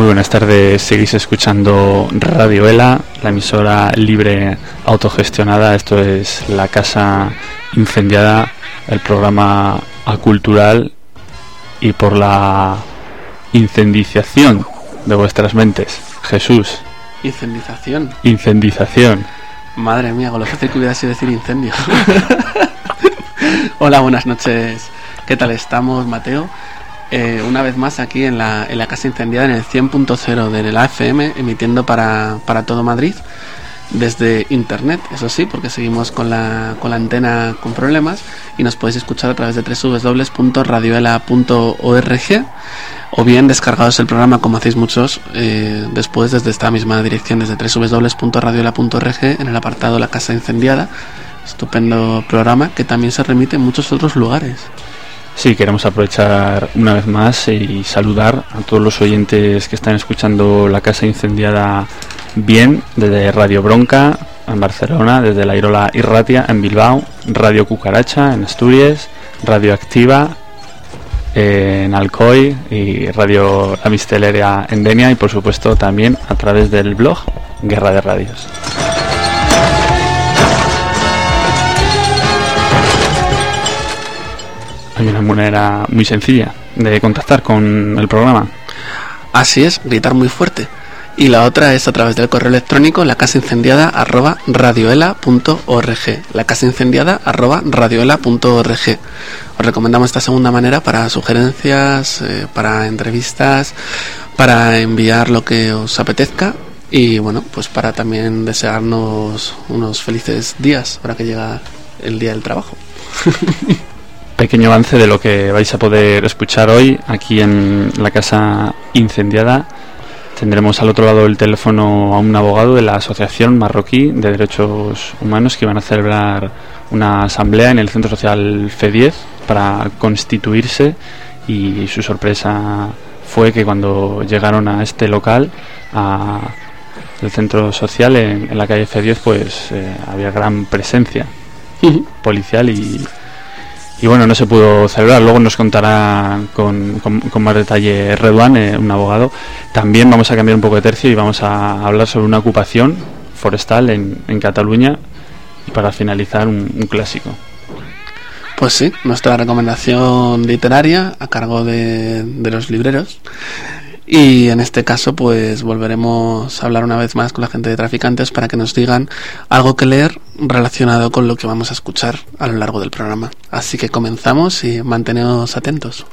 Muy buenas tardes, seguís escuchando Radio ELA, la emisora libre autogestionada. Esto es La Casa Incendiada, el programa acultural y por la incendización de vuestras mentes. Jesús. Incendización. Madre mía, con lo fácil que hubiera sido decir incendio. Hola, buenas noches. ¿Qué tal estamos, Mateo? Una vez más aquí en la Casa Incendiada, en el 100.0 de la FM, emitiendo para todo Madrid desde internet, eso sí, porque seguimos con la antena con problemas, y nos podéis escuchar a través de www.radioela.org, o bien descargados el programa, como hacéis muchos, después desde esta misma dirección, desde www.radioela.org, en el apartado La Casa Incendiada. Estupendo programa que también se remite en muchos otros lugares. Sí, queremos aprovechar una vez más y saludar a todos los oyentes que están escuchando La Casa Incendiada bien, desde Radio Bronca en Barcelona, desde la Irola Irratia en Bilbao, Radio Cucaracha en Asturias, Radio Activa en Alcoy y Radio La Misteleria en Denia, y por supuesto también a través del blog Guerra de Radios. Hay una manera muy sencilla de contactar con el programa. Así es, gritar muy fuerte. Y la otra es a través del correo electrónico lacasaincendiada@radioela.org, lacasaincendiada@radioela.org. Os recomendamos esta segunda manera para sugerencias, para entrevistas, para enviar lo que os apetezca, y bueno, pues para también desearnos unos felices días ahora que llega el día del trabajo. Pequeño avance de lo que vais a poder escuchar hoy aquí en La Casa Incendiada. Tendremos al otro lado del teléfono a un abogado de la Asociación Marroquí de Derechos Humanos, que van a celebrar una asamblea en el Centro Social F10 para constituirse, y su sorpresa fue que cuando llegaron a este local, el Centro Social en la calle F10, pues había gran presencia policial y bueno, no se pudo celebrar. Luego nos contará con más detalle Redouan, un abogado. También vamos a cambiar un poco de tercio y vamos a hablar sobre una ocupación forestal en Cataluña, y para finalizar un clásico. Pues sí, nuestra recomendación literaria a cargo de los libreros. Y en este caso pues volveremos a hablar una vez más con la gente de Traficantes para que nos digan algo que leer relacionado con lo que vamos a escuchar a lo largo del programa. Así que comenzamos y manteneos atentos.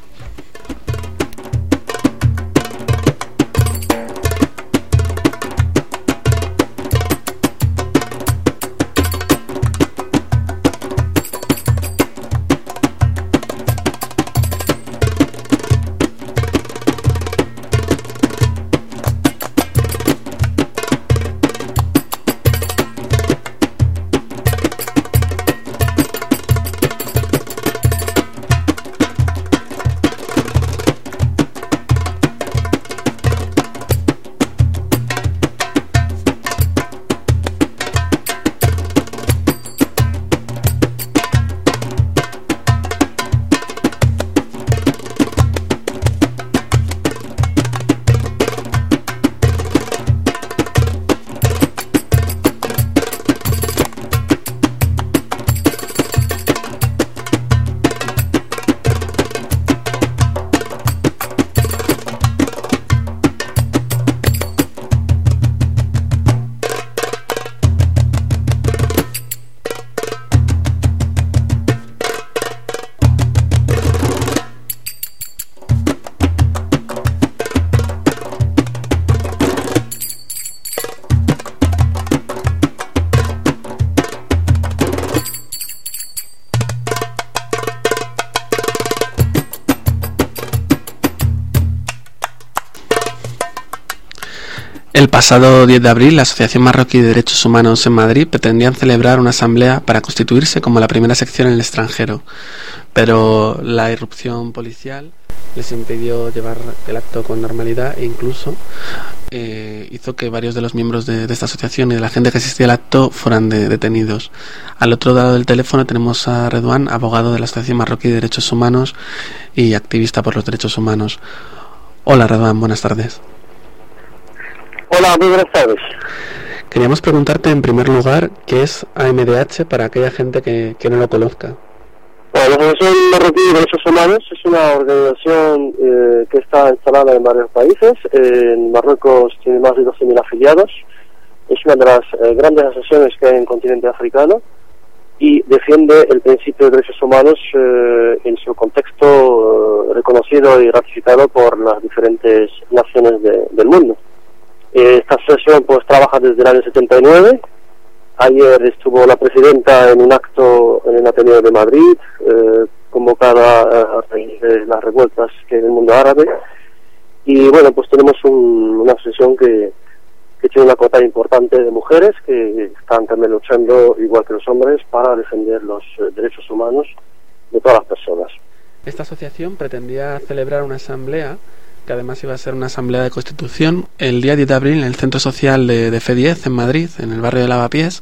El pasado 10 de abril, la Asociación Marroquí de Derechos Humanos en Madrid pretendían celebrar una asamblea para constituirse como la primera sección en el extranjero, pero la irrupción policial les impidió llevar el acto con normalidad e incluso hizo que varios de los miembros de esta asociación y de la gente que asistía al acto fueran detenidos. Al otro lado del teléfono tenemos a Redouan, abogado de la Asociación Marroquí de Derechos Humanos y activista por los derechos humanos. Hola Redouan, buenas tardes. Hola, muy buenas tardes. Queríamos preguntarte en primer lugar qué es AMDH para aquella gente que no lo conozca. Bueno, la Asociación Marroquí de Derechos Humanos es una organización que está instalada en varios países. En Marruecos tiene más de 12.000 afiliados. Es una de las grandes asociaciones que hay en el continente africano y defiende el principio de derechos humanos en su contexto reconocido y ratificado por las diferentes naciones del mundo. Esta asociación pues trabaja desde el año 79. Ayer estuvo la presidenta en un acto en el Ateneo de Madrid, convocada a raíz de las revueltas que hay en el mundo árabe. Y bueno, pues tenemos una asociación que tiene una cuota importante de mujeres que están también luchando, igual que los hombres, para defender los derechos humanos de todas las personas. Esta asociación pretendía celebrar una asamblea, que además iba a ser una asamblea de constitución, el día 10 de abril en el Centro Social de F10 en Madrid, en el barrio de Lavapiés.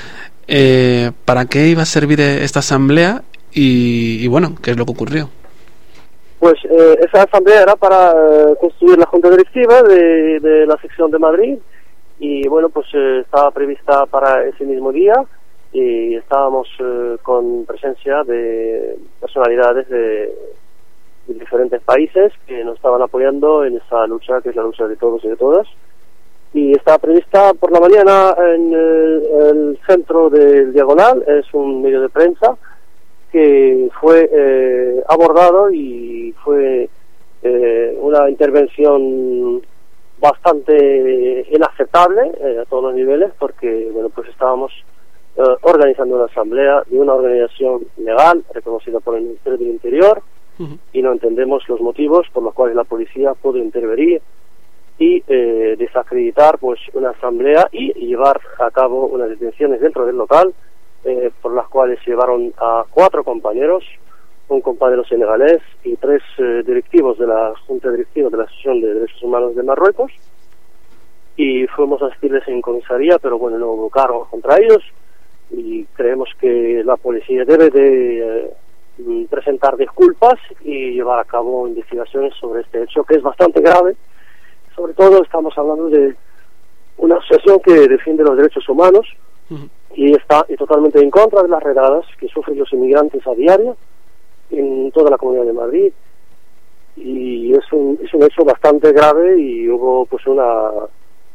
¿Para qué iba a servir esta asamblea y bueno, qué es lo que ocurrió? Pues esa asamblea era para constituir la junta directiva de la sección de Madrid y bueno, pues estaba prevista para ese mismo día y estábamos con presencia de personalidades de diferentes países que nos estaban apoyando en esa lucha, que es la lucha de todos y de todas. Y estaba prevista por la mañana en el centro del Diagonal, es un medio de prensa que fue abordado y fue una intervención bastante inaceptable a todos los niveles, porque bueno, pues estábamos organizando una asamblea de una organización legal reconocida por el Ministerio del Interior y no entendemos los motivos por los cuales la policía pudo intervenir y desacreditar pues una asamblea y llevar a cabo unas detenciones dentro del local, por las cuales llevaron a 4 compañeros, un compañero senegalés y 3 directivos de la Junta Directiva de la Asociación de Derechos Humanos de Marruecos, y fuimos a asistirles en comisaría, pero bueno, no hubo cargos contra ellos y creemos que la policía debe de presentar disculpas y llevar a cabo investigaciones sobre este hecho, que es bastante grave. Sobre todo estamos hablando de una asociación que defiende los derechos humanos y está totalmente en contra de las redadas que sufren los inmigrantes a diario en toda la Comunidad de Madrid, y es un hecho bastante grave y hubo pues una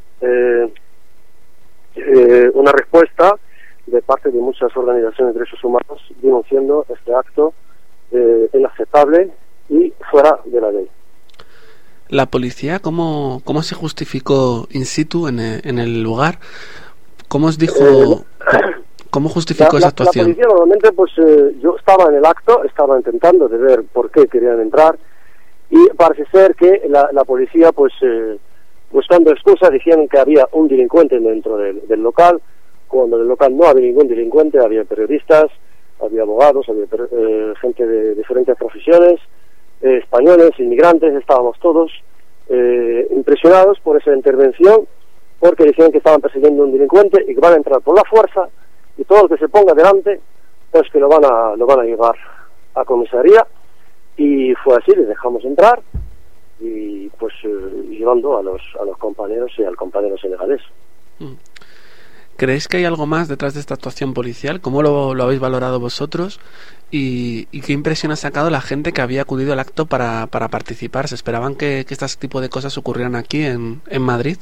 respuesta de parte de muchas organizaciones de derechos humanos denunciando este acto inaceptable y fuera de la ley. La policía, ¿cómo se justificó in situ en el lugar? ¿Cómo os dijo, cómo justificó esa actuación? La policía normalmente, pues yo estaba en el acto, estaba intentando de ver por qué querían entrar y parece ser que la policía, pues buscando excusas, dijeron que había un delincuente dentro del local, cuando en el local no había ningún delincuente, había periodistas, había abogados, había gente de diferentes profesiones, españoles, inmigrantes, estábamos todos impresionados por esa intervención, porque decían que estaban persiguiendo a un delincuente y que van a entrar por la fuerza y todo el que se ponga delante pues que lo van a llevar a comisaría, y fue así, les dejamos entrar y pues llevando a los compañeros y al compañero senegalés. ¿Creéis que hay algo más detrás de esta actuación policial? ¿Cómo lo habéis valorado vosotros? ¿Y qué impresión ha sacado la gente que había acudido al acto para participar? ¿Se esperaban que este tipo de cosas ocurrieran aquí en Madrid?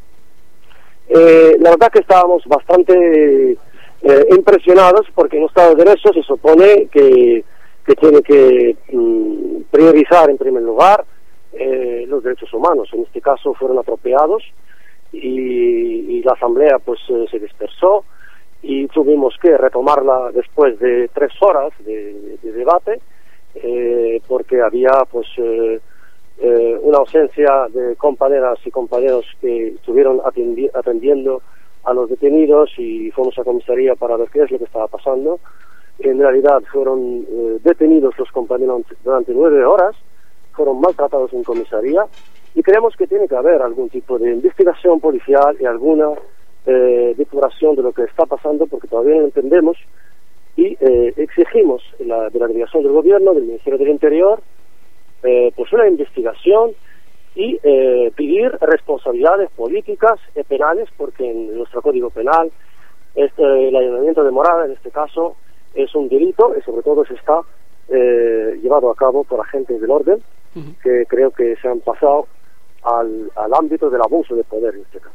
La verdad que estábamos bastante impresionados, porque en un Estado de Derecho se supone que tiene que priorizar en primer lugar los derechos humanos. En este caso fueron atropellados y la asamblea pues se dispersó y tuvimos que retomarla después de 3 horas de debate, porque había pues una ausencia de compañeras y compañeros que estuvieron atendiendo a los detenidos, y fuimos a comisaría para ver qué es lo que estaba pasando. En realidad fueron detenidos los compañeros durante 9 horas, fueron maltratados en comisaría, y creemos que tiene que haber algún tipo de investigación policial y alguna depuración de lo que está pasando, porque todavía no lo entendemos, y exigimos de la delegación del gobierno, del Ministerio del Interior, pues una investigación y pedir responsabilidades políticas y penales, porque en nuestro Código Penal el allanamiento de morada, en este caso, es un delito y sobre todo se está llevado a cabo por agentes del orden que creo que se han pasado al ámbito del abuso de poder en este caso.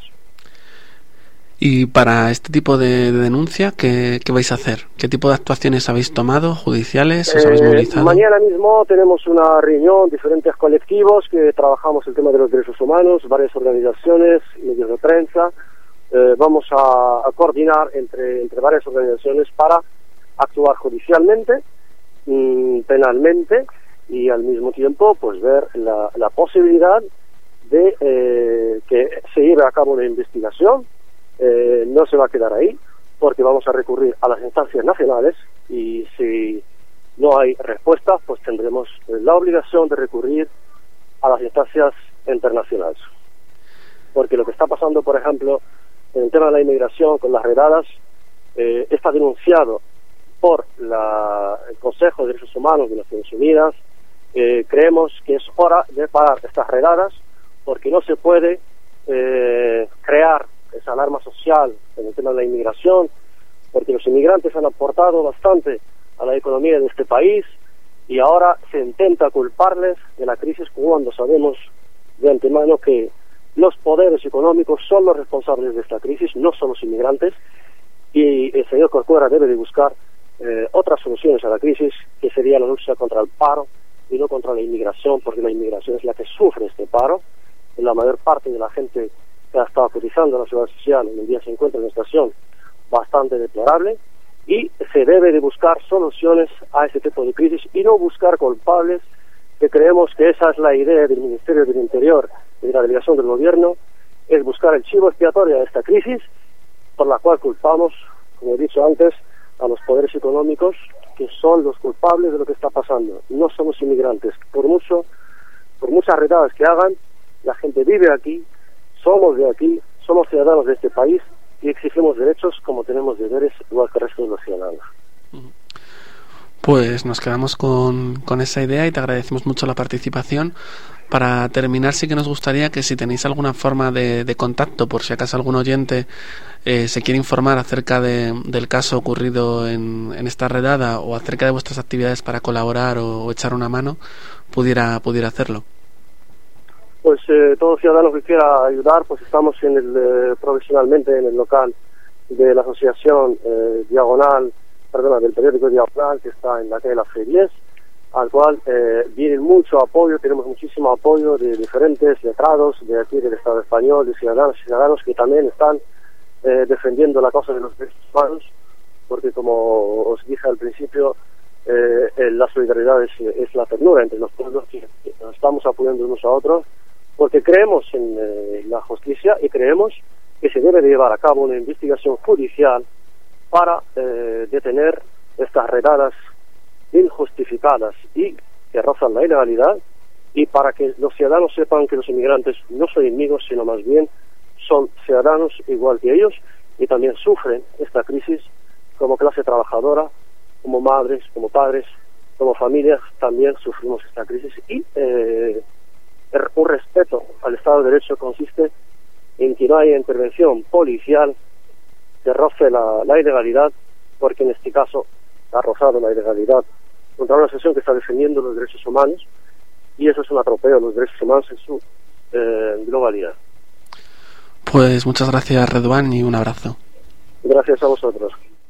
Y para este tipo de denuncia, ¿qué vais a hacer? ¿Qué tipo de actuaciones habéis tomado, judiciales? ¿Os habéis movilizado? Mañana mismo tenemos una reunión, diferentes colectivos que trabajamos el tema de los derechos humanos, varias organizaciones, medios de prensa. Vamos a coordinar entre varias organizaciones para actuar judicialmente, penalmente, y al mismo tiempo pues ver la posibilidad de que se lleve a cabo una investigación. No se va a quedar ahí, porque vamos a recurrir a las instancias nacionales, y si no hay respuesta, pues tendremos la obligación de recurrir a las instancias internacionales. Porque lo que está pasando, por ejemplo, en el tema de la inmigración con las redadas, está denunciado por el Consejo de Derechos Humanos de Naciones Unidas. Creemos que es hora de parar estas redadas, porque no se puede crear esa alarma social en el tema de la inmigración, porque los inmigrantes han aportado bastante a la economía de este país, y ahora se intenta culparles de la crisis cuando sabemos de antemano que los poderes económicos son los responsables de esta crisis, no son los inmigrantes, y el señor Corcuera debe de buscar otras soluciones a la crisis, que sería la lucha contra el paro y no contra la inmigración, porque la inmigración es la que sufre este paro. La mayor parte de la gente que ha estado cotizando en la seguridad social en el día se encuentra en una situación bastante deplorable, y se debe de buscar soluciones a ese tipo de crisis y no buscar culpables, que creemos que esa es la idea del Ministerio del Interior y de la delegación del gobierno, es buscar el chivo expiatorio de esta crisis, por la cual culpamos, como he dicho antes, a los poderes económicos, que son los culpables de lo que está pasando. No somos inmigrantes. Por muchas redadas que hagan, la gente vive aquí, somos de aquí, somos ciudadanos de este país, y exigimos derechos como tenemos deberes igual que el resto de los ciudadanos. Pues nos quedamos con esa idea y te agradecemos mucho la participación. Para terminar, sí que nos gustaría que si tenéis alguna forma de contacto, por si acaso algún oyente se quiere informar acerca del caso ocurrido en esta redada, o acerca de vuestras actividades para colaborar o echar una mano, pudiera hacerlo. Pues todo ciudadano que quiera ayudar, pues estamos profesionalmente en el local de la asociación del periódico Diagonal, que está en la calle La Fe 10, al cual viene mucho apoyo. Tenemos muchísimo apoyo de diferentes letrados de aquí del Estado español, de ciudadanos que también están defendiendo la causa de los derechos humanos, porque como os dije al principio, la solidaridad es la ternura entre los pueblos, que nos estamos apoyando unos a otros, porque creemos en la justicia y creemos que se debe de llevar a cabo una investigación judicial para detener estas redadas injustificadas y que rozan la ilegalidad, y para que los ciudadanos sepan que los inmigrantes no son enemigos, sino más bien son ciudadanos igual que ellos, y también sufren esta crisis como clase trabajadora, como madres, como padres, como familias, también sufrimos esta crisis. Y un respeto al Estado de Derecho consiste en que no haya intervención policial que roce la ilegalidad, porque en este caso ha rozado la ilegalidad contra una asociación que está defendiendo los derechos humanos, y eso es un atropello a los derechos humanos en su globalidad. Pues muchas gracias, Redouane, y un abrazo. Gracias a vosotros.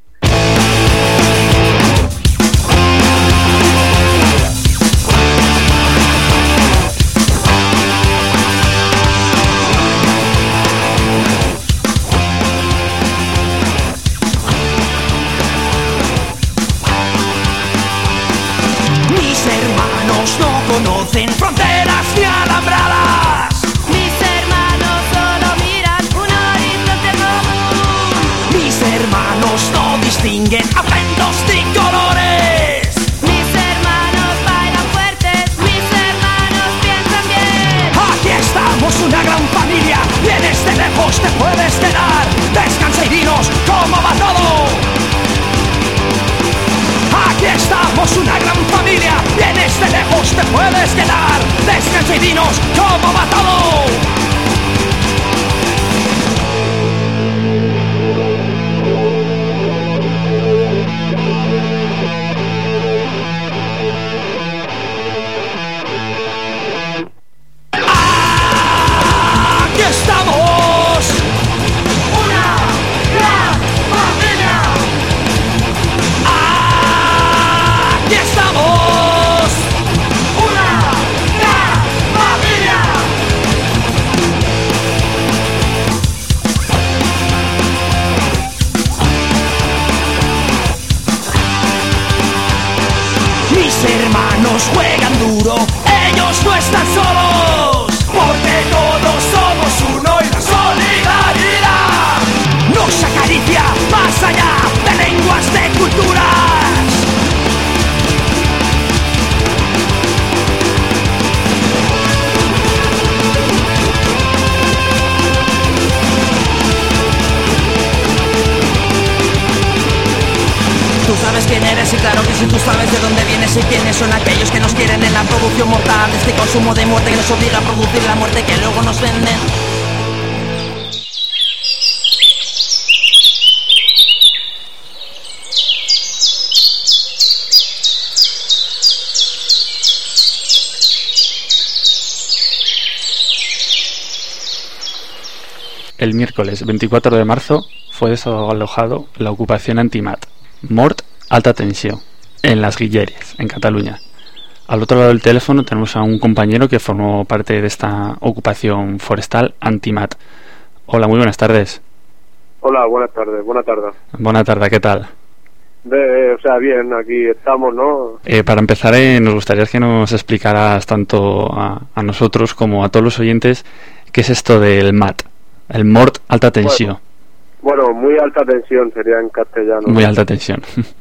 Conocen fronteras ni alambradas. Mis hermanos solo miran un horizonte común. Mis hermanos no distinguen acentos ni colores. Mis hermanos bailan fuertes, mis hermanos piensan bien. Aquí estamos, una gran familia, vienes de lejos, te puedes quedar. Descansa y dinos cómo va todo. Aquí estamos, una gran familia, vienes de lejos, te puedes quedar. Descansa descansa y dinos cómo va todo. Aquí estamos, una gran familia. Aquí estamos, una gran familia. Mis hermanos juegan duro, ellos no están solos, porque todos somos uno y la solidaridad nos acaricia más allá de lenguas, de culturas. Tú sabes quién eres y claro que si tú sabes de dónde vienes y quiénes son aquellos que nos quieren en la producción mortal de este consumo de muerte que nos obliga a producir la muerte que luego nos venden. El miércoles 24 de marzo fue desalojado la ocupación anti-MAT, Mort Alta Tensión, en Las Guilleries, en Cataluña. Al otro lado del teléfono tenemos a un compañero que formó parte de esta ocupación forestal anti-MAT. Hola, muy buenas tardes. Hola, buenas tardes, buena tarde. Buena tarde, ¿qué tal? Bien, aquí estamos, ¿no? Para empezar, nos gustaría que nos explicaras tanto a nosotros como a todos los oyentes qué es esto del MAT, el Mort Alta Tensión. Bueno, muy alta tensión sería en castellano. Muy alta tensión.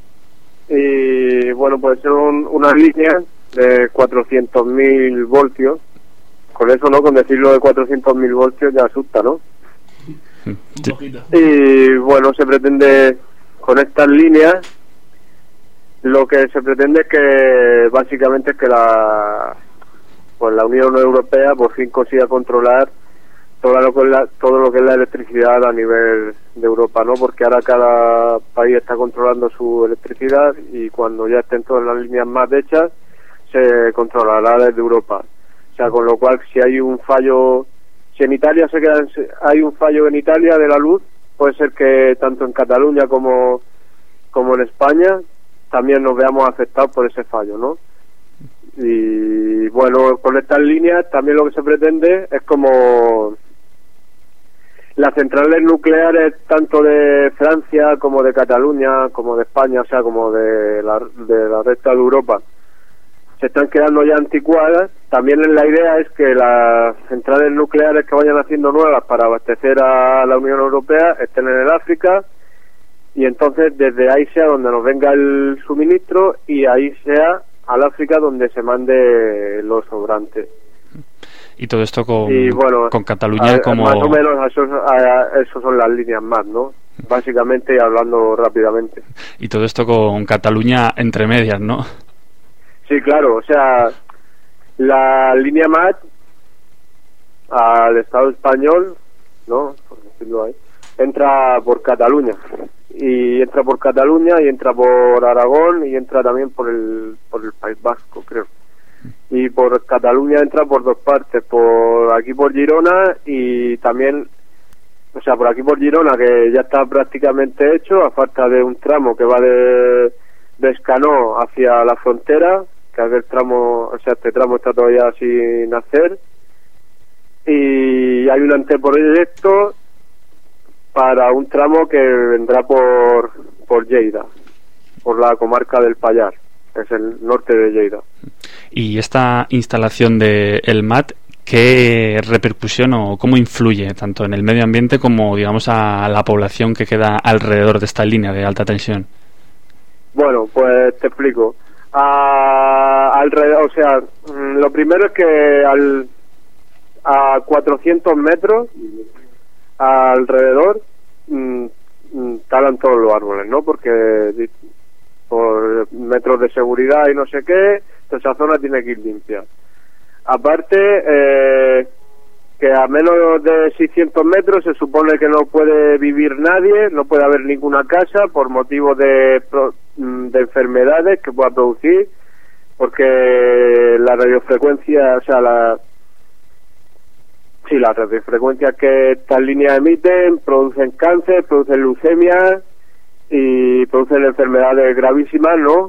Y bueno, pues son unas líneas de 400.000 voltios. Con eso, ¿no? Con decirlo de 400.000 voltios ya asusta, ¿no? Sí. Y bueno, se pretende, con estas líneas, lo que se pretende es que básicamente es que la Unión Europea por fin consiga controlar todo lo que es la electricidad a nivel de Europa, ¿no? Porque ahora cada país está controlando su electricidad y cuando ya estén todas las líneas más hechas se controlará desde Europa. O sea, con lo cual si hay un fallo, si en Italia hay un fallo en Italia de la luz, puede ser que tanto en Cataluña como en España también nos veamos afectados por ese fallo, ¿no? Y bueno, con estas líneas también lo que se pretende es como las centrales nucleares tanto de Francia como de Cataluña, como de España, o sea, como de la resta de Europa, se están quedando ya anticuadas. También la idea es que las centrales nucleares que vayan haciendo nuevas para abastecer a la Unión Europea estén en el África y entonces desde ahí sea donde nos venga el suministro y ahí sea al África donde se mande los sobrantes. Y todo esto con Cataluña como... Más o menos eso son las líneas más, ¿no? Básicamente, hablando rápidamente. Y todo esto con Cataluña entre medias, ¿no? Sí, claro, o sea, la línea MAT al Estado español, ¿no? Por decirlo ahí, entra por Cataluña. Y entra por Cataluña y entra por Aragón y entra también por el País Vasco, creo. Y por Cataluña entra por dos partes, por aquí por Girona y también, o sea, por aquí por Girona, que ya está prácticamente hecho, a falta de un tramo que va de Escanó hacia la frontera, que aquel tramo, o sea, este tramo está todavía sin hacer, y hay un anteproyecto para un tramo que vendrá por Lleida, por la comarca del Pallars, que es el norte de Lleida. Y esta instalación de el MAT, ¿qué repercusión o cómo influye tanto en el medio ambiente como, digamos, a la población que queda alrededor de esta línea de alta tensión? Bueno, pues te explico. Alrededor, o sea, lo primero es que a 400 metros alrededor talan todos los árboles, ¿no? Porque por metros de seguridad y no sé qué, toda esa zona tiene que ir limpia. Aparte, que a menos de 600 metros se supone que no puede vivir nadie, no puede haber ninguna casa por motivo de enfermedades que pueda producir, porque la radiofrecuencia, o sea, las radiofrecuencias que estas líneas emiten producen cáncer, producen leucemia y producen enfermedades gravísimas, ¿no?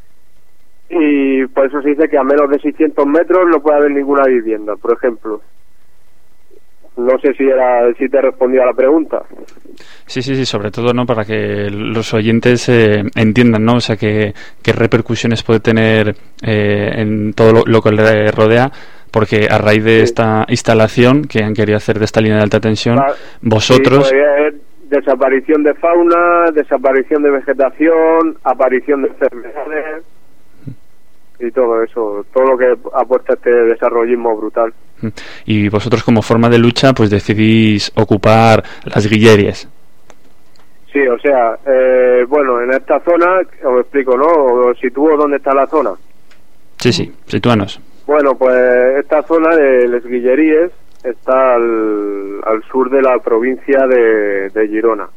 Y por eso se dice que a menos de 600 metros no puede haber ninguna vivienda, por ejemplo. No sé si te he respondido a la pregunta. Sí, sobre todo, ¿no? Para que los oyentes entiendan, ¿no? O sea, qué repercusiones puede tener en todo lo que le rodea, porque a raíz de esta instalación que han querido hacer de esta línea de alta tensión, vosotros... Sí, puede haber desaparición de fauna, desaparición de vegetación, aparición de enfermedades y todo eso, todo lo que aporta este desarrollismo brutal. Y vosotros, como forma de lucha, pues decidís ocupar las Guilleries. Sí, o sea, bueno, en esta zona, os explico, ¿no? Os sitúo dónde está la zona. Sí, sitúanos. Bueno, pues esta zona de Les Guilleries está al sur de la provincia de Girona.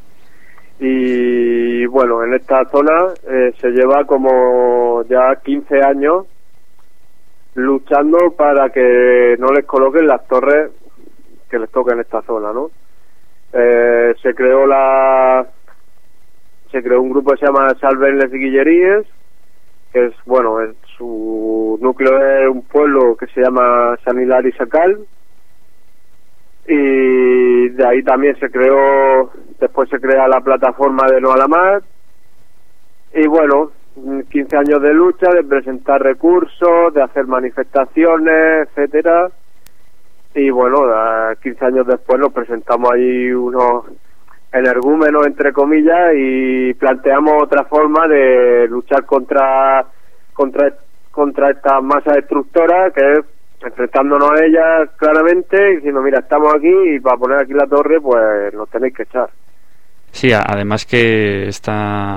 Y bueno, en esta zona se lleva como ya 15 años luchando para que no les coloquen las torres que les toquen en esta zona, ¿no? Se creó un grupo que se llama Salven Les Guilleries, que es, bueno, su núcleo es un pueblo que se llama Sant Hilari Sacalm, y de ahí también después se crea la plataforma de No a la Mar, y bueno, 15 años de lucha, de presentar recursos, de hacer manifestaciones, etcétera, y bueno, 15 años después nos presentamos ahí unos energúmenos, entre comillas, y planteamos otra forma de luchar contra esta masa destructora, que es enfrentándonos a ellas claramente y diciendo, mira, estamos aquí y para poner aquí la torre pues nos tenéis que echar. Sí, además que este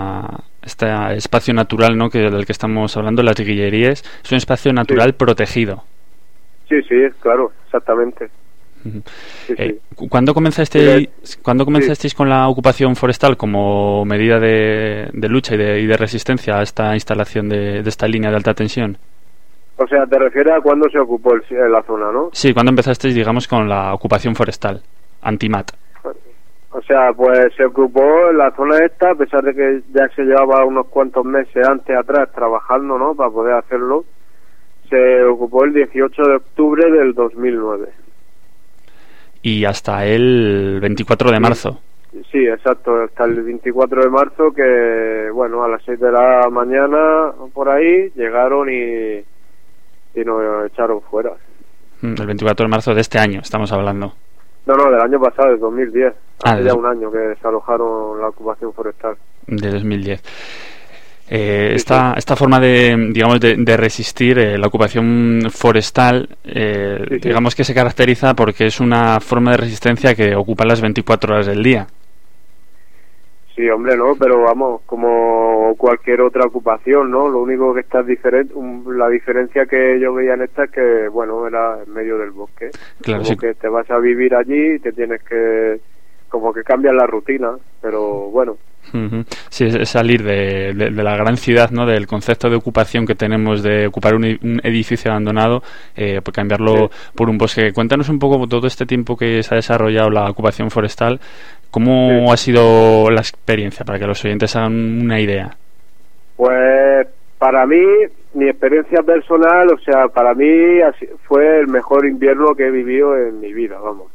espacio natural, ¿no?, del que estamos hablando, las Guilleries, es un espacio natural protegido. Sí, claro, exactamente. Sí. ¿Cuándo comenzasteis con la ocupación forestal como medida de lucha y de resistencia a esta instalación de esta línea de alta tensión? O sea, ¿te refieres a cuándo se ocupó la zona, no? Sí, ¿cuándo empezasteis, digamos, con la ocupación forestal, anti-MAT? O sea, pues se ocupó la zona esta, a pesar de que ya se llevaba unos cuantos meses atrás trabajando, ¿no?, para poder hacerlo. Se ocupó el 18 de octubre del 2009. Y hasta el 24 de marzo. Sí, exacto, hasta el 24 de marzo, que, bueno, a las 6 de la mañana, por ahí, llegaron y nos echaron fuera. El 24 de marzo de este año estamos hablando. No, del año pasado, del 2010. Hace ya un año que desalojaron la ocupación forestal. De 2010. Esta forma de resistir la ocupación forestal, digamos que se caracteriza porque es una forma de resistencia que ocupa las 24 horas del día. Sí, hombre, no, pero vamos, como cualquier otra ocupación, ¿no? Lo único que está diferente, la diferencia que yo veía en esta es que, bueno, era en medio del bosque. Claro, como sí. que te vas a vivir allí y te tienes que, como que cambias la rutina, pero bueno. Uh-huh. Sí, es salir de la gran ciudad, ¿no?, del concepto de ocupación que tenemos de ocupar un edificio abandonado, por cambiarlo por un bosque. Cuéntanos un poco todo este tiempo que se ha desarrollado la ocupación forestal. ¿Cómo ha sido la experiencia, para que los oyentes hagan una idea? Pues para mí, mi experiencia personal, o sea, para mí fue el mejor invierno que he vivido en mi vida, vamos.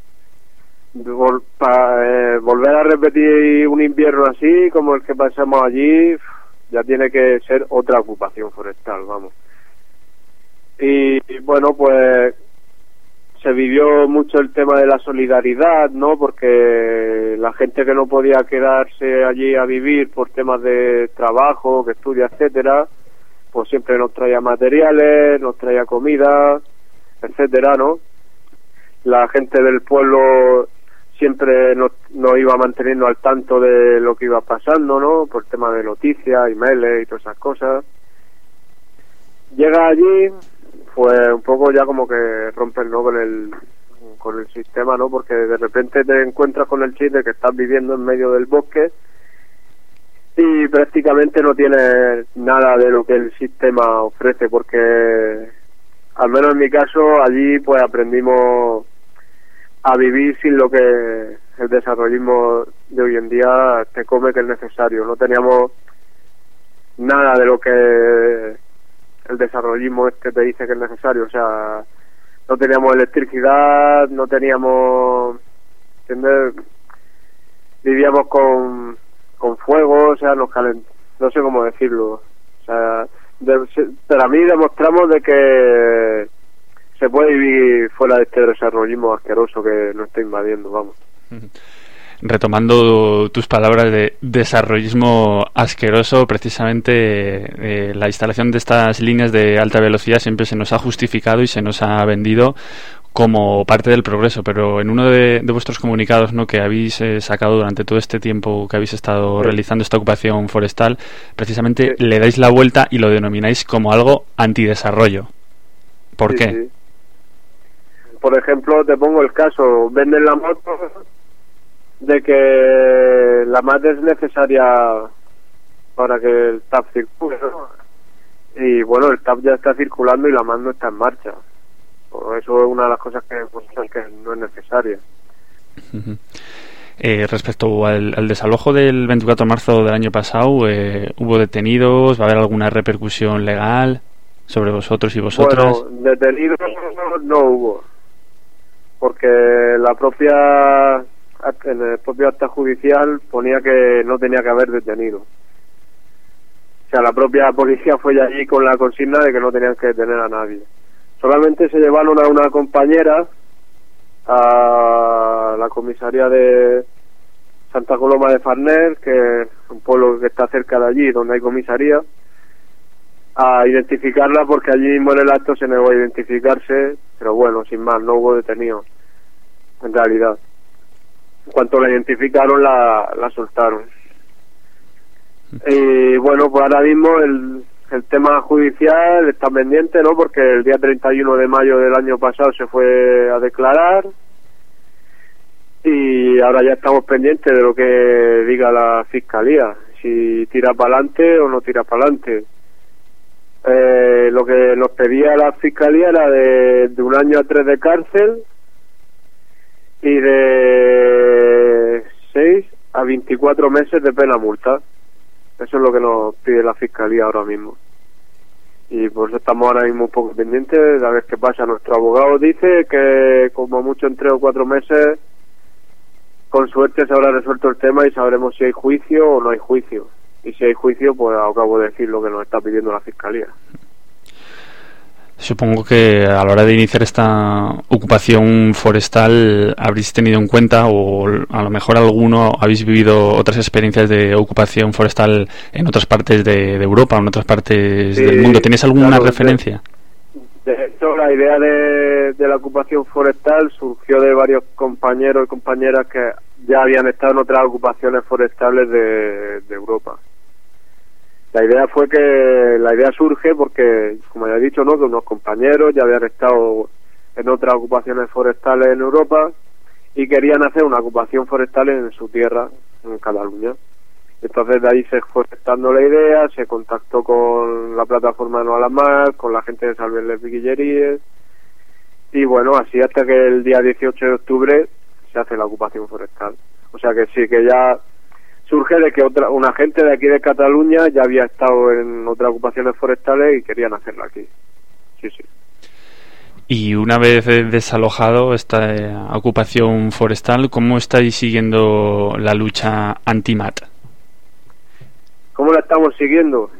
Volver a repetir un invierno así como el que pasamos allí, ya tiene que ser otra ocupación forestal, vamos. Y bueno, pues se vivió mucho el tema de la solidaridad, ¿no? Porque la gente que no podía quedarse allí a vivir por temas de trabajo, que estudia, etcétera, pues siempre nos traía materiales, nos traía comida, etcétera, ¿no? La gente del pueblo siempre nos iba manteniendo al tanto de lo que iba pasando, ¿no? Por tema de noticias, emails y todas esas cosas. llega allí, pues un poco ya como que rompes, ¿no?, con el sistema, ¿no? Porque de repente te encuentras con el chiste de que estás viviendo en medio del bosque y prácticamente no tienes nada de lo que el sistema ofrece, porque al menos en mi caso allí pues aprendimos a vivir sin lo que el desarrollismo de hoy en día te come, que es necesario. No teníamos nada de lo que el desarrollismo te dice que es necesario, o sea, no teníamos electricidad, no teníamos, ¿entiendes? Vivíamos con fuego, o sea, no sé cómo decirlo, o sea, para mí demostramos de que se puede vivir fuera de este desarrollismo asqueroso que nos está invadiendo, vamos. Retomando tus palabras de desarrollismo asqueroso, precisamente la instalación de estas líneas de alta velocidad siempre se nos ha justificado y se nos ha vendido como parte del progreso, pero en uno de vuestros comunicados, ¿no?, que habéis sacado durante todo este tiempo que habéis estado realizando esta ocupación forestal, precisamente le dais la vuelta y lo denomináis como algo antidesarrollo. ¿Por qué? Sí. Por ejemplo, te pongo el caso, venden la moto de que la MAT es necesaria para que el TAP circule, ¿no? Y bueno, el TAP ya está circulando y la MAT no está en marcha. Pues eso es una de las cosas que demuestran que no es necesaria. Respecto al desalojo del 24 de marzo del año pasado, ¿hubo detenidos? ¿Va a haber alguna repercusión legal sobre vosotros y vosotras? Bueno, detenidos no hubo, porque en el propio acta judicial ponía que no tenía que haber detenido. O sea, la propia policía fue allí con la consigna de que no tenían que detener a nadie. Solamente se llevaron a una compañera a la comisaría de Santa Coloma de Farners, que es un pueblo que está cerca de allí, donde hay comisaría, a identificarla, porque allí mismo en el acto se negó a identificarse, pero bueno, sin más, no hubo detenidos, en realidad. En cuanto la identificaron, la soltaron. Y bueno, pues ahora mismo el tema judicial está pendiente, ¿no? Porque el día 31 de mayo del año pasado se fue a declarar y ahora ya estamos pendientes de lo que diga la fiscalía, si tira para adelante o no tira para adelante. Lo que nos pedía la fiscalía era de 1 año a 3 de cárcel y de 6 a 24 meses de pena multa. Eso es lo que nos pide la fiscalía ahora mismo. Y por eso estamos ahora mismo un poco pendientes de a ver qué pasa. Nuestro abogado dice que como mucho en 3 o 4 meses, con suerte se habrá resuelto el tema y sabremos si hay juicio o no hay juicio. Y si hay juicio, pues acabo de decir lo que nos está pidiendo la fiscalía. Supongo que a la hora de iniciar esta ocupación forestal habréis tenido en cuenta, o a lo mejor alguno habéis vivido otras experiencias de ocupación forestal en otras partes de Europa o en otras partes del mundo. ¿Tenéis alguna referencia? De hecho, la idea de la ocupación forestal surgió de varios compañeros y compañeras que ya habían estado en otras ocupaciones forestales de Europa. La idea surge porque, como ya he dicho, ¿no?, que unos compañeros ya habían estado en otras ocupaciones forestales en Europa y querían hacer una ocupación forestal en su tierra, en Cataluña. Entonces de ahí se fue gestando la idea, se contactó con la plataforma No a la Mar, con la gente de Salven les Viguilleries, y bueno, así hasta que el día 18 de octubre se hace la ocupación forestal. O sea que sí, que ya surge de que una gente de aquí de Cataluña ya había estado en otras ocupaciones forestales y querían hacerla aquí. Sí. Y una vez desalojado esta ocupación forestal, ¿cómo estáis siguiendo la lucha anti-MAT? ¿Cómo la estamos siguiendo?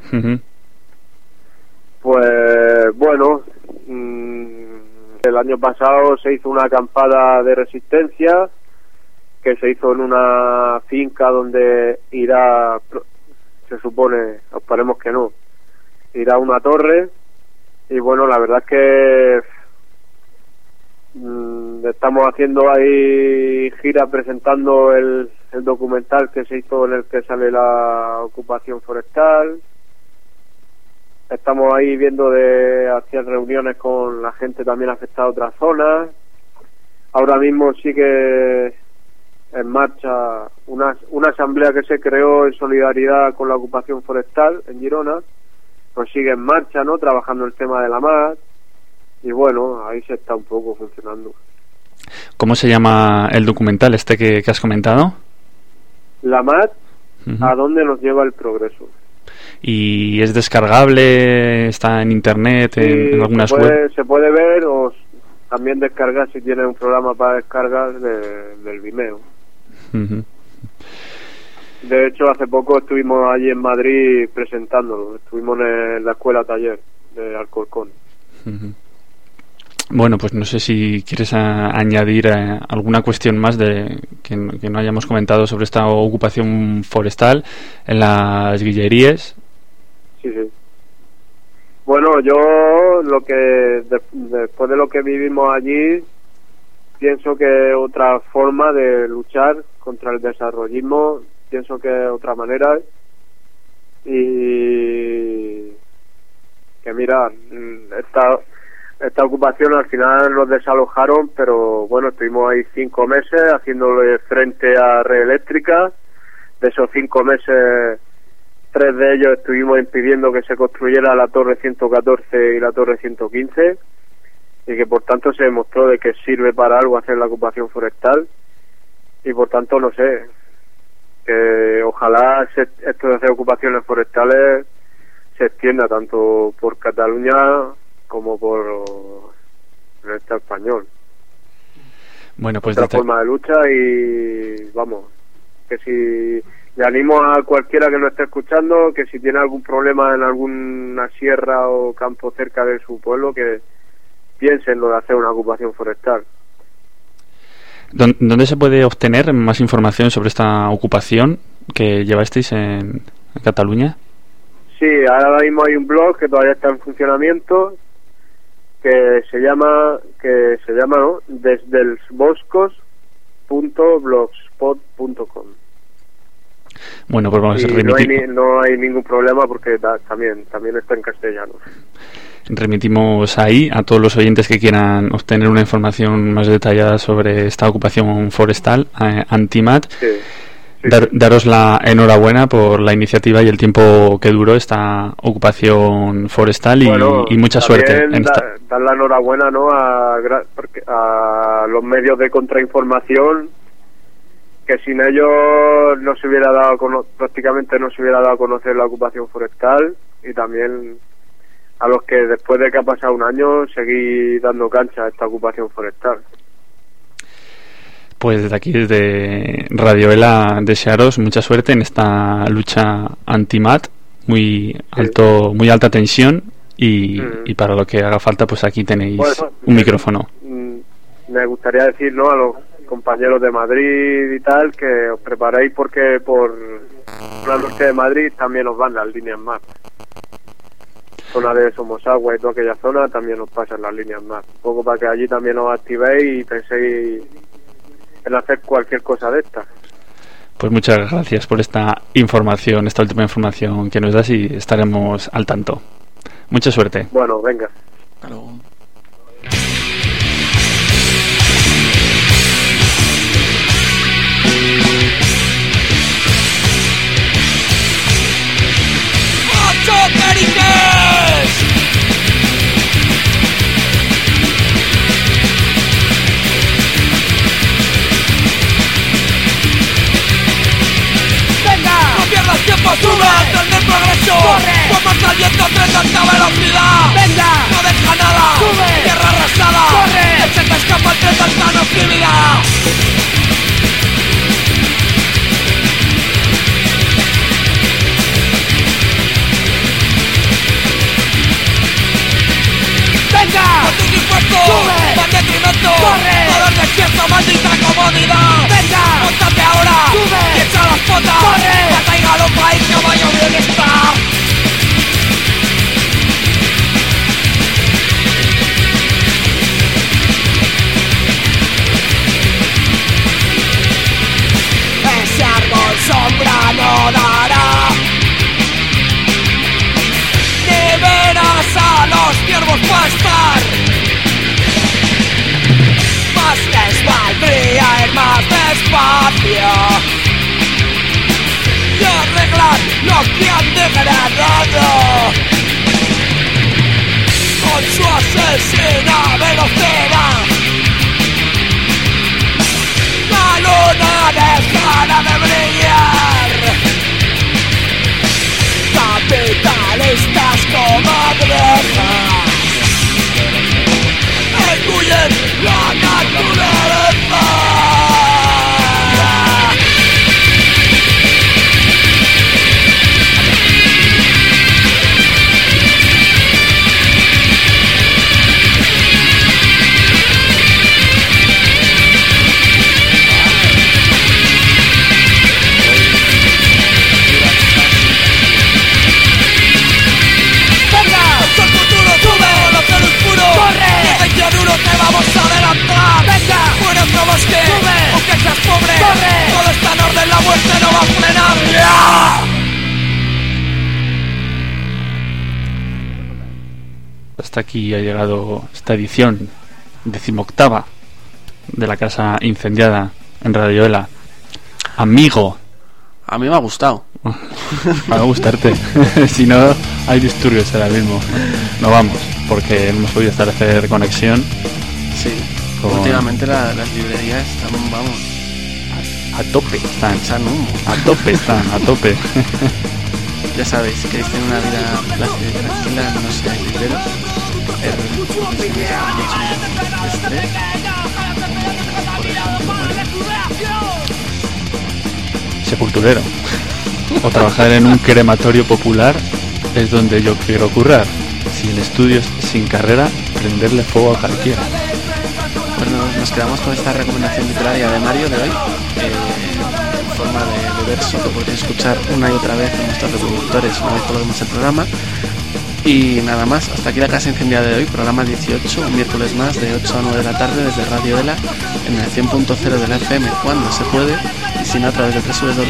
Pues bueno, el año pasado se hizo una acampada de resistencia que se hizo en una finca donde irá, se supone, esperemos que no, irá una torre. Y bueno, la verdad es que estamos haciendo ahí gira presentando el documental que se hizo en el que sale la ocupación forestal. estamos ahí viendo de hacer reuniones con la gente también afectada a otras zonas. Ahora mismo sigue en marcha una asamblea que se creó en solidaridad con la ocupación forestal en Girona, pues sigue en marcha, ¿no? Trabajando el tema de la mar, y bueno, ahí se está un poco funcionando. ¿Cómo se llama el documental este que has comentado? La mar, Uh-huh. ¿a dónde nos lleva el progreso? ¿Y es descargable? ¿Está en internet, Sí, en algunas web? se puede ver o también descargar si tienes un programa para descargar del Vimeo. Uh-huh. De hecho, hace poco estuvimos allí en Madrid presentándolo. Estuvimos en la escuela taller de Alcorcón. Uh-huh. Bueno, pues no sé si quieres añadir alguna cuestión más que no hayamos comentado sobre esta ocupación forestal en las Guillerías. Sí. Bueno, yo después de lo que vivimos allí, pienso que otra forma de luchar contra el desarrollismo, pienso que es otra manera. Y que mira, esta ocupación al final nos desalojaron, pero bueno, estuvimos ahí 5 meses haciéndole frente a Red Eléctrica. De esos 5 meses, 3 de ellos estuvimos impidiendo que se construyera la Torre 114 y la Torre 115, y que por tanto se demostró de que sirve para algo hacer la ocupación forestal, y por tanto no sé, que ojalá esto de hacer ocupaciones forestales se extienda tanto por Cataluña como por el Estado español. Bueno, pues otra forma de lucha. Y vamos, que si le animo a cualquiera que nos esté escuchando, que si tiene algún problema en alguna sierra o campo cerca de su pueblo, que piense en lo de hacer una ocupación forestal. ¿Dónde se puede obtener más información sobre esta ocupación que llevasteis en Cataluña? Sí, ahora mismo hay un blog que todavía está en funcionamiento, que se llama ¿no? desdelsboscos.blogspot.com. Bueno, pues vamos a remitir. No hay ningún problema porque también está en castellano. Remitimos ahí a todos los oyentes que quieran obtener una información más detallada sobre esta ocupación forestal, Antimat. Sí. Daros la enhorabuena por la iniciativa y el tiempo que duró esta ocupación forestal, y mucha suerte. Dar la enhorabuena, ¿no? a los medios de contrainformación, que sin ellos no se hubiera dado prácticamente no se hubiera dado a conocer la ocupación forestal, y también a los que después de que ha pasado un año seguir dando cancha a esta ocupación forestal. Pues desde aquí, desde Radio Ela, desearos mucha suerte en esta lucha anti-MAT, muy alta tensión, y para lo que haga falta, pues aquí tenéis un micrófono. Me gustaría decir, ¿no?, a los compañeros de Madrid y tal, que os preparéis porque por la noche de Madrid también os van las líneas MAT. Zona de Somosagua y toda aquella zona también os pasan las líneas MAT. Un poco para que allí también os activéis y penséis en hacer cualquier cosa de esta. Pues muchas gracias por esta información, esta última información que nos das, y estaremos al tanto. Mucha suerte. Bueno, venga. Hasta luego. Sube, tren del progreso. Corre, vamos al viento a tanta velocidad. Venga, no deja nada. Sube, tierra arrasada. Corre, se te escapa entre tanta nocividad. Venga, con tus impuestos, sube, más detrimento. Corre, poder desierto, maldita comodidad. Venga, móntate ahora, sube, y echa las potas. Corre, mata y galopa y caballo bienestar. Ese árbol sombra no dará. Nieve reparar lo que han degradado. Con su asesina velocidad, la luna dejará de brillar. Capitalistas comadrejas engullen la naturaleza. Te vamos a adelantar. Venga, fuera otro bosque. Sube, aunque seas pobre. Corre, todo está en orden, la muerte no va a frenar. ¡Ya! Hasta aquí ha llegado esta edición 18ª de la casa incendiada en Radioela. Amigo, A mí me ha gustado. va a gustarte. Si no, hay disturbios ahora mismo. No vamos, porque no hemos podido hacer conexión. Sí, Con- últimamente las librerías están, vamos, A tope están. echan humo. A tope están, a tope. Ya sabéis, si queréis tener una vida plácida y tranquila, no seáis libreros. Estrés. Sepulturero. O trabajar en un crematorio popular es donde yo quiero currar. Sin estudios, sin carrera, prenderle fuego a cualquiera. Bueno, nos quedamos con esta recomendación literaria de Mario de hoy, en forma de verso, que podéis escuchar una y otra vez en nuestros reproductores una vez colguemos el programa. Y nada más, hasta aquí la casa incendiada de hoy, programa 18, un miércoles más de 8 a 9 de la tarde desde Radio Ela en el 100.0 de la FM cuando se puede, y si no a través de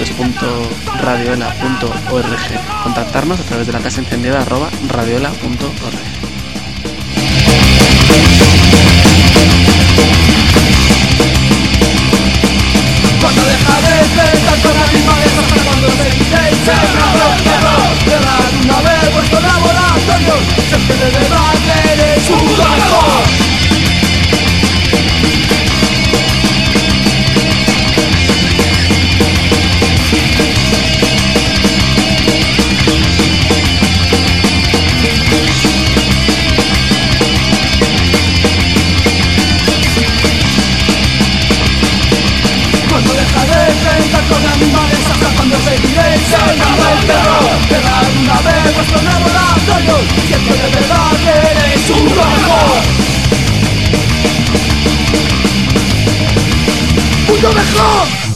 www.radioela.org. Contactarnos a través de la casa incendiada @radioela.org. Cuando dejaré de estar con animales hasta cuando sentiréis el terror. Cerrad una vez vuestro laboratorio, siempre de verdad eres un mejor. Cuando dejaré de estar con animales hasta cuando seguiréis el terror. Cerrad una vez vuestro laboratorio, siempre de verdad eres un mejor. ¡Mucho mejor!